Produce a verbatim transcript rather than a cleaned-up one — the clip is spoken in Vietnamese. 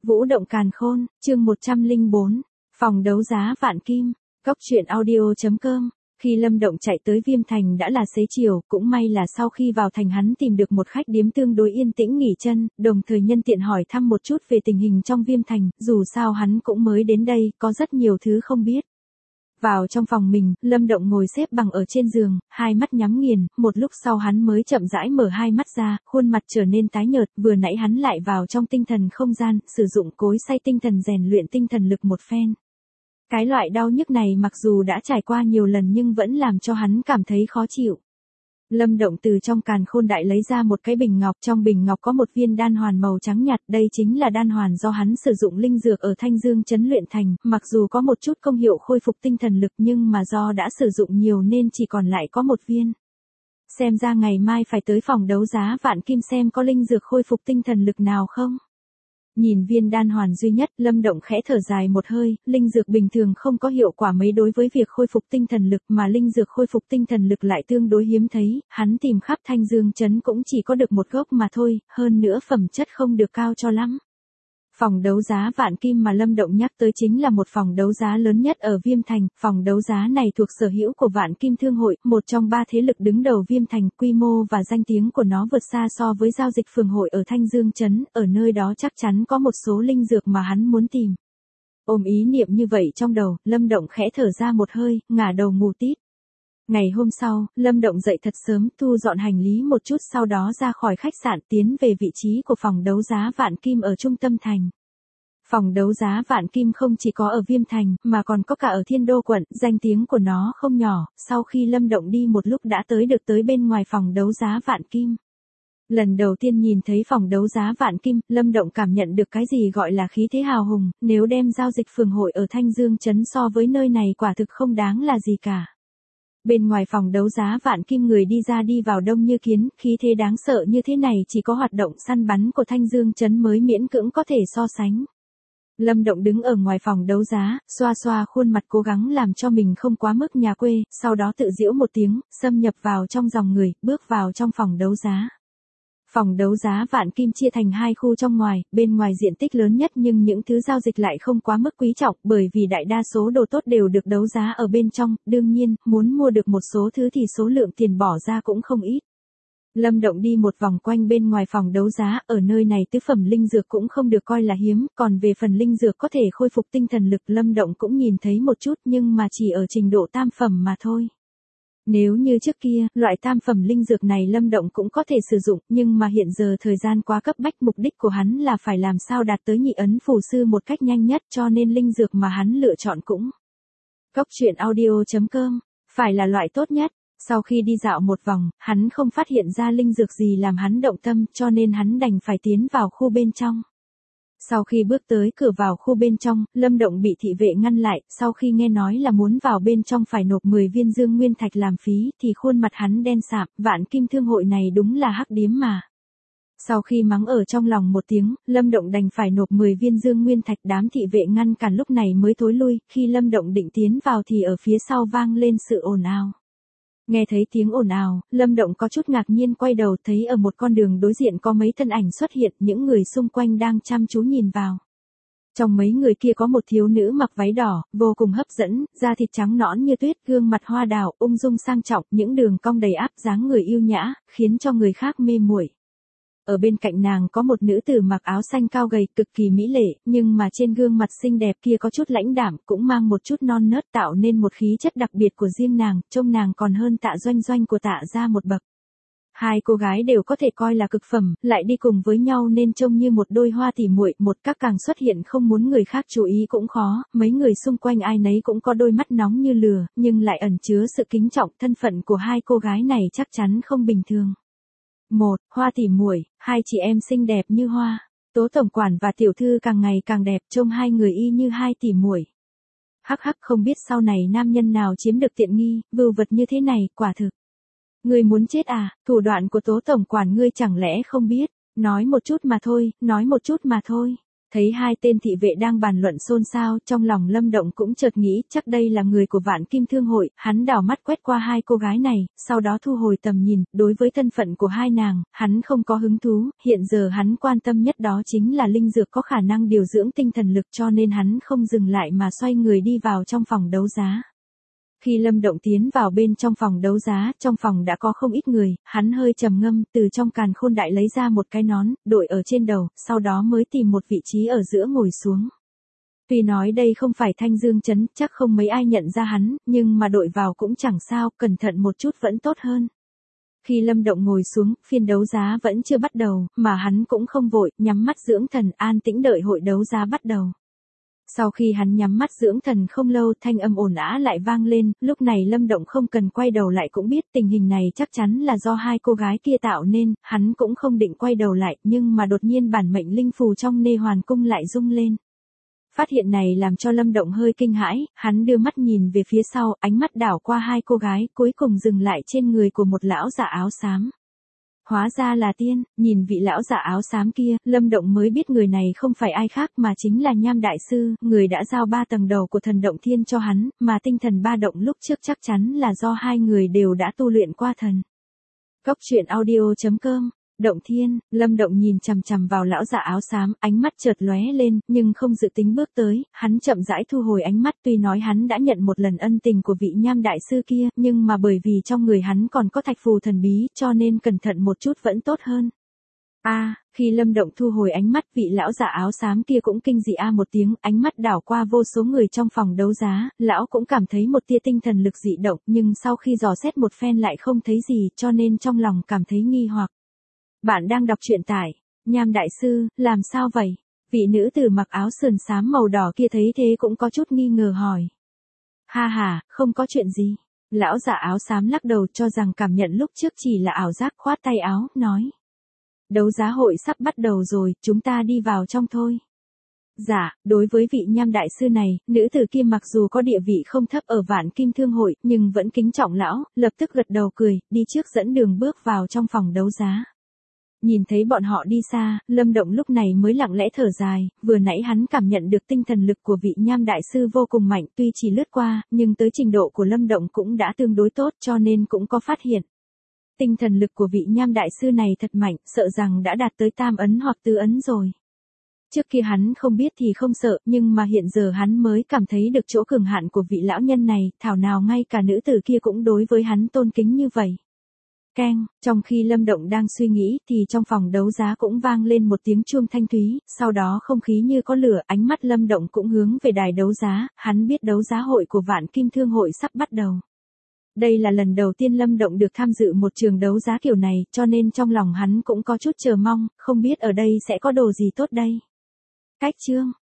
Vũ động càn khôn, chương một trăm lẻ bốn, phòng đấu giá vạn kim, cốc truyện audio chấm com. Khi Lâm Động chạy tới Viêm Thành đã là xế chiều, cũng may là sau khi vào thành hắn tìm được một khách điếm tương đối yên tĩnh nghỉ chân, đồng thời nhân tiện hỏi thăm một chút về tình hình trong Viêm Thành, dù sao hắn cũng mới đến đây, có rất nhiều thứ không biết. Vào trong phòng mình, Lâm Động ngồi xếp bằng ở trên giường, hai mắt nhắm nghiền, một lúc sau hắn mới chậm rãi mở hai mắt ra, khuôn mặt trở nên tái nhợt, vừa nãy hắn lại vào trong tinh thần không gian, sử dụng cối xay tinh thần rèn luyện tinh thần lực một phen. Cái loại đau nhức này mặc dù đã trải qua nhiều lần nhưng vẫn làm cho hắn cảm thấy khó chịu. Lâm Động từ trong càn khôn đại lấy ra một cái bình ngọc, trong bình ngọc có một viên đan hoàn màu trắng nhạt, đây chính là đan hoàn do hắn sử dụng linh dược ở Thanh Dương trấn luyện thành, mặc dù có một chút công hiệu khôi phục tinh thần lực nhưng mà do đã sử dụng nhiều nên chỉ còn lại có một viên. Xem ra ngày mai phải tới phòng đấu giá vạn kim xem có linh dược khôi phục tinh thần lực nào không. Nhìn viên đan hoàn duy nhất, Lâm Động khẽ thở dài một hơi, linh dược bình thường không có hiệu quả mấy đối với việc khôi phục tinh thần lực mà linh dược khôi phục tinh thần lực lại tương đối hiếm thấy, hắn tìm khắp Thanh Dương trấn cũng chỉ có được một gốc mà thôi, hơn nữa phẩm chất không được cao cho lắm. Phòng đấu giá vạn kim mà Lâm Động nhắc tới chính là một phòng đấu giá lớn nhất ở Viêm Thành, phòng đấu giá này thuộc sở hữu của Vạn Kim Thương hội, một trong ba thế lực đứng đầu Viêm Thành, quy mô và danh tiếng của nó vượt xa so với giao dịch phường hội ở Thanh Dương trấn, ở nơi đó chắc chắn có một số linh dược mà hắn muốn tìm. Ôm ý niệm như vậy trong đầu, Lâm Động khẽ thở ra một hơi, ngả đầu ngủ tít. Ngày hôm sau, Lâm Động dậy thật sớm, thu dọn hành lý một chút sau đó ra khỏi khách sạn tiến về vị trí của phòng đấu giá Vạn Kim ở trung tâm thành. Phòng đấu giá Vạn Kim không chỉ có ở Viêm Thành, mà còn có cả ở Thiên Đô quận, danh tiếng của nó không nhỏ, sau khi Lâm Động đi một lúc đã tới được tới bên ngoài phòng đấu giá Vạn Kim. Lần đầu tiên nhìn thấy phòng đấu giá Vạn Kim, Lâm Động cảm nhận được cái gì gọi là khí thế hào hùng, nếu đem giao dịch phường hội ở Thanh Dương trấn so với nơi này quả thực không đáng là gì cả. Bên ngoài phòng đấu giá Vạn Kim người đi ra đi vào đông như kiến, khí thế đáng sợ như thế này chỉ có hoạt động săn bắn của Thanh Dương trấn mới miễn cưỡng có thể so sánh. Lâm Động đứng ở ngoài phòng đấu giá, xoa xoa khuôn mặt cố gắng làm cho mình không quá mức nhà quê, sau đó tự giễu một tiếng, xâm nhập vào trong dòng người, bước vào trong phòng đấu giá. Phòng đấu giá Vạn Kim chia thành hai khu trong ngoài, bên ngoài diện tích lớn nhất nhưng những thứ giao dịch lại không quá mức quý trọng, bởi vì đại đa số đồ tốt đều được đấu giá ở bên trong, đương nhiên, muốn mua được một số thứ thì số lượng tiền bỏ ra cũng không ít. Lâm Động đi một vòng quanh bên ngoài phòng đấu giá, ở nơi này tứ phẩm linh dược cũng không được coi là hiếm, còn về phần linh dược có thể khôi phục tinh thần lực Lâm Động cũng nhìn thấy một chút nhưng mà chỉ ở trình độ tam phẩm mà thôi. Nếu như trước kia, loại tam phẩm linh dược này Lâm Động cũng có thể sử dụng, nhưng mà hiện giờ thời gian quá cấp bách, mục đích của hắn là phải làm sao đạt tới nhị ấn phù sư một cách nhanh nhất cho nên linh dược mà hắn lựa chọn cũng cốc truyện audio chấm com, phải là loại tốt nhất. Sau khi đi dạo một vòng, hắn không phát hiện ra linh dược gì làm hắn động tâm cho nên hắn đành phải tiến vào khu bên trong. Sau khi bước tới cửa vào khu bên trong, Lâm Động bị thị vệ ngăn lại, sau khi nghe nói là muốn vào bên trong phải nộp mười viên dương nguyên thạch làm phí thì khuôn mặt hắn đen sạm, Vạn Kim Thương hội này đúng là hắc điếm mà. Sau khi mắng ở trong lòng một tiếng, Lâm Động đành phải nộp mười viên dương nguyên thạch, đám thị vệ ngăn cản lúc này mới thối lui, khi Lâm Động định tiến vào thì ở phía sau vang lên sự ồn ào. Nghe thấy tiếng ồn ào, Lâm Động có chút ngạc nhiên quay đầu thấy ở một con đường đối diện có mấy thân ảnh xuất hiện, những người xung quanh đang chăm chú nhìn vào. Trong mấy người kia có một thiếu nữ mặc váy đỏ, vô cùng hấp dẫn, da thịt trắng nõn như tuyết, gương mặt hoa đào, ung dung sang trọng, những đường cong đầy áp, dáng người yêu nhã, khiến cho người khác mê muội. Ở bên cạnh nàng có một nữ tử mặc áo xanh cao gầy, cực kỳ mỹ lệ, nhưng mà trên gương mặt xinh đẹp kia có chút lãnh đạm, cũng mang một chút non nớt tạo nên một khí chất đặc biệt của riêng nàng, trông nàng còn hơn Tạ Doanh Doanh của Tạ gia một bậc. Hai cô gái đều có thể coi là cực phẩm, lại đi cùng với nhau nên trông như một đôi hoa tỉ muội, một các càng xuất hiện không muốn người khác chú ý cũng khó, mấy người xung quanh ai nấy cũng có đôi mắt nóng như lửa, nhưng lại ẩn chứa sự kính trọng, thân phận của hai cô gái này chắc chắn không bình thường. Một, hoa tỉ muội, hai chị em xinh đẹp như hoa. Tố tổng quản và tiểu thư càng ngày càng đẹp, trông hai người y như hai tỉ muội. Hắc hắc, không biết sau này nam nhân nào chiếm được tiện nghi, vưu vật như thế này, quả thực. Ngươi muốn chết à, thủ đoạn của tố tổng quản ngươi chẳng lẽ không biết, nói một chút mà thôi, nói một chút mà thôi. Thấy hai tên thị vệ đang bàn luận xôn xao, trong lòng Lâm Động cũng chợt nghĩ chắc đây là người của Vạn Kim Thương hội, hắn đảo mắt quét qua hai cô gái này, sau đó thu hồi tầm nhìn, đối với thân phận của hai nàng, hắn không có hứng thú, hiện giờ hắn quan tâm nhất đó chính là linh dược có khả năng điều dưỡng tinh thần lực cho nên hắn không dừng lại mà xoay người đi vào trong phòng đấu giá. Khi Lâm Động tiến vào bên trong phòng đấu giá, trong phòng đã có không ít người, hắn hơi trầm ngâm, từ trong càn khôn đại lấy ra một cái nón, đội ở trên đầu, sau đó mới tìm một vị trí ở giữa ngồi xuống. Tuy nói đây không phải Thanh Dương trấn, chắc không mấy ai nhận ra hắn, nhưng mà đội vào cũng chẳng sao, cẩn thận một chút vẫn tốt hơn. Khi Lâm Động ngồi xuống, phiên đấu giá vẫn chưa bắt đầu, mà hắn cũng không vội, nhắm mắt dưỡng thần, an tĩnh đợi hội đấu giá bắt đầu. Sau khi hắn nhắm mắt dưỡng thần không lâu, thanh âm ồn ào lại vang lên, lúc này Lâm Động không cần quay đầu lại cũng biết tình hình này chắc chắn là do hai cô gái kia tạo nên, hắn cũng không định quay đầu lại, nhưng mà đột nhiên bản mệnh linh phù trong Nê Hoàn cung lại rung lên. Phát hiện này làm cho Lâm Động hơi kinh hãi, hắn đưa mắt nhìn về phía sau, ánh mắt đảo qua hai cô gái, cuối cùng dừng lại trên người của một lão giả áo xám. Hóa ra là tiên, nhìn vị lão giả áo xám kia, Lâm Động mới biết người này không phải ai khác mà chính là Nham Đại Sư, người đã giao ba tầng đầu của thần động thiên cho hắn, mà tinh thần ba động lúc trước chắc chắn là do hai người đều đã tu luyện qua thần. Cốc truyện audio chấm com Động Thiên, Lâm Động nhìn chằm chằm vào lão giả áo xám, ánh mắt chợt lóe lên, nhưng không dự tính bước tới, hắn chậm rãi thu hồi ánh mắt, tuy nói hắn đã nhận một lần ân tình của vị Nham Đại Sư kia, nhưng mà bởi vì trong người hắn còn có thạch phù thần bí, cho nên cẩn thận một chút vẫn tốt hơn. A, à, khi Lâm Động thu hồi ánh mắt, vị lão giả áo xám kia cũng kinh dị a một tiếng, ánh mắt đảo qua vô số người trong phòng đấu giá, lão cũng cảm thấy một tia tinh thần lực dị động, nhưng sau khi dò xét một phen lại không thấy gì, cho nên trong lòng cảm thấy nghi hoặc. Bạn đang đọc truyện tại Nham Đại Sư, làm sao vậy? Vị nữ tử mặc áo sườn xám màu đỏ kia thấy thế cũng có chút nghi ngờ hỏi. Ha ha, không có chuyện gì. Lão giả áo xám lắc đầu cho rằng cảm nhận lúc trước chỉ là ảo giác, khoát tay áo, nói. Đấu giá hội sắp bắt đầu rồi, chúng ta đi vào trong thôi. Dạ, đối với vị Nham Đại Sư này, nữ tử kia mặc dù có địa vị không thấp ở Vạn Kim Thương hội, nhưng vẫn kính trọng lão, lập tức gật đầu cười, đi trước dẫn đường bước vào trong phòng đấu giá. Nhìn thấy bọn họ đi xa, Lâm Động lúc này mới lặng lẽ thở dài, vừa nãy hắn cảm nhận được tinh thần lực của vị Nham Đại Sư vô cùng mạnh, tuy chỉ lướt qua, nhưng tới trình độ của Lâm Động cũng đã tương đối tốt cho nên cũng có phát hiện. Tinh thần lực của vị Nham Đại Sư này thật mạnh, sợ rằng đã đạt tới tam ấn hoặc tứ ấn rồi. Trước kia hắn không biết thì không sợ, nhưng mà hiện giờ hắn mới cảm thấy được chỗ cường hạn của vị lão nhân này, thảo nào ngay cả nữ tử kia cũng đối với hắn tôn kính như vậy. Keng, trong khi Lâm Động đang suy nghĩ thì trong phòng đấu giá cũng vang lên một tiếng chuông thanh thúy, sau đó không khí như có lửa, ánh mắt Lâm Động cũng hướng về đài đấu giá, hắn biết đấu giá hội của Vạn Kim Thương hội sắp bắt đầu. Đây là lần đầu tiên Lâm Động được tham dự một trường đấu giá kiểu này, cho nên trong lòng hắn cũng có chút chờ mong, không biết ở đây sẽ có đồ gì tốt đây. Cách chương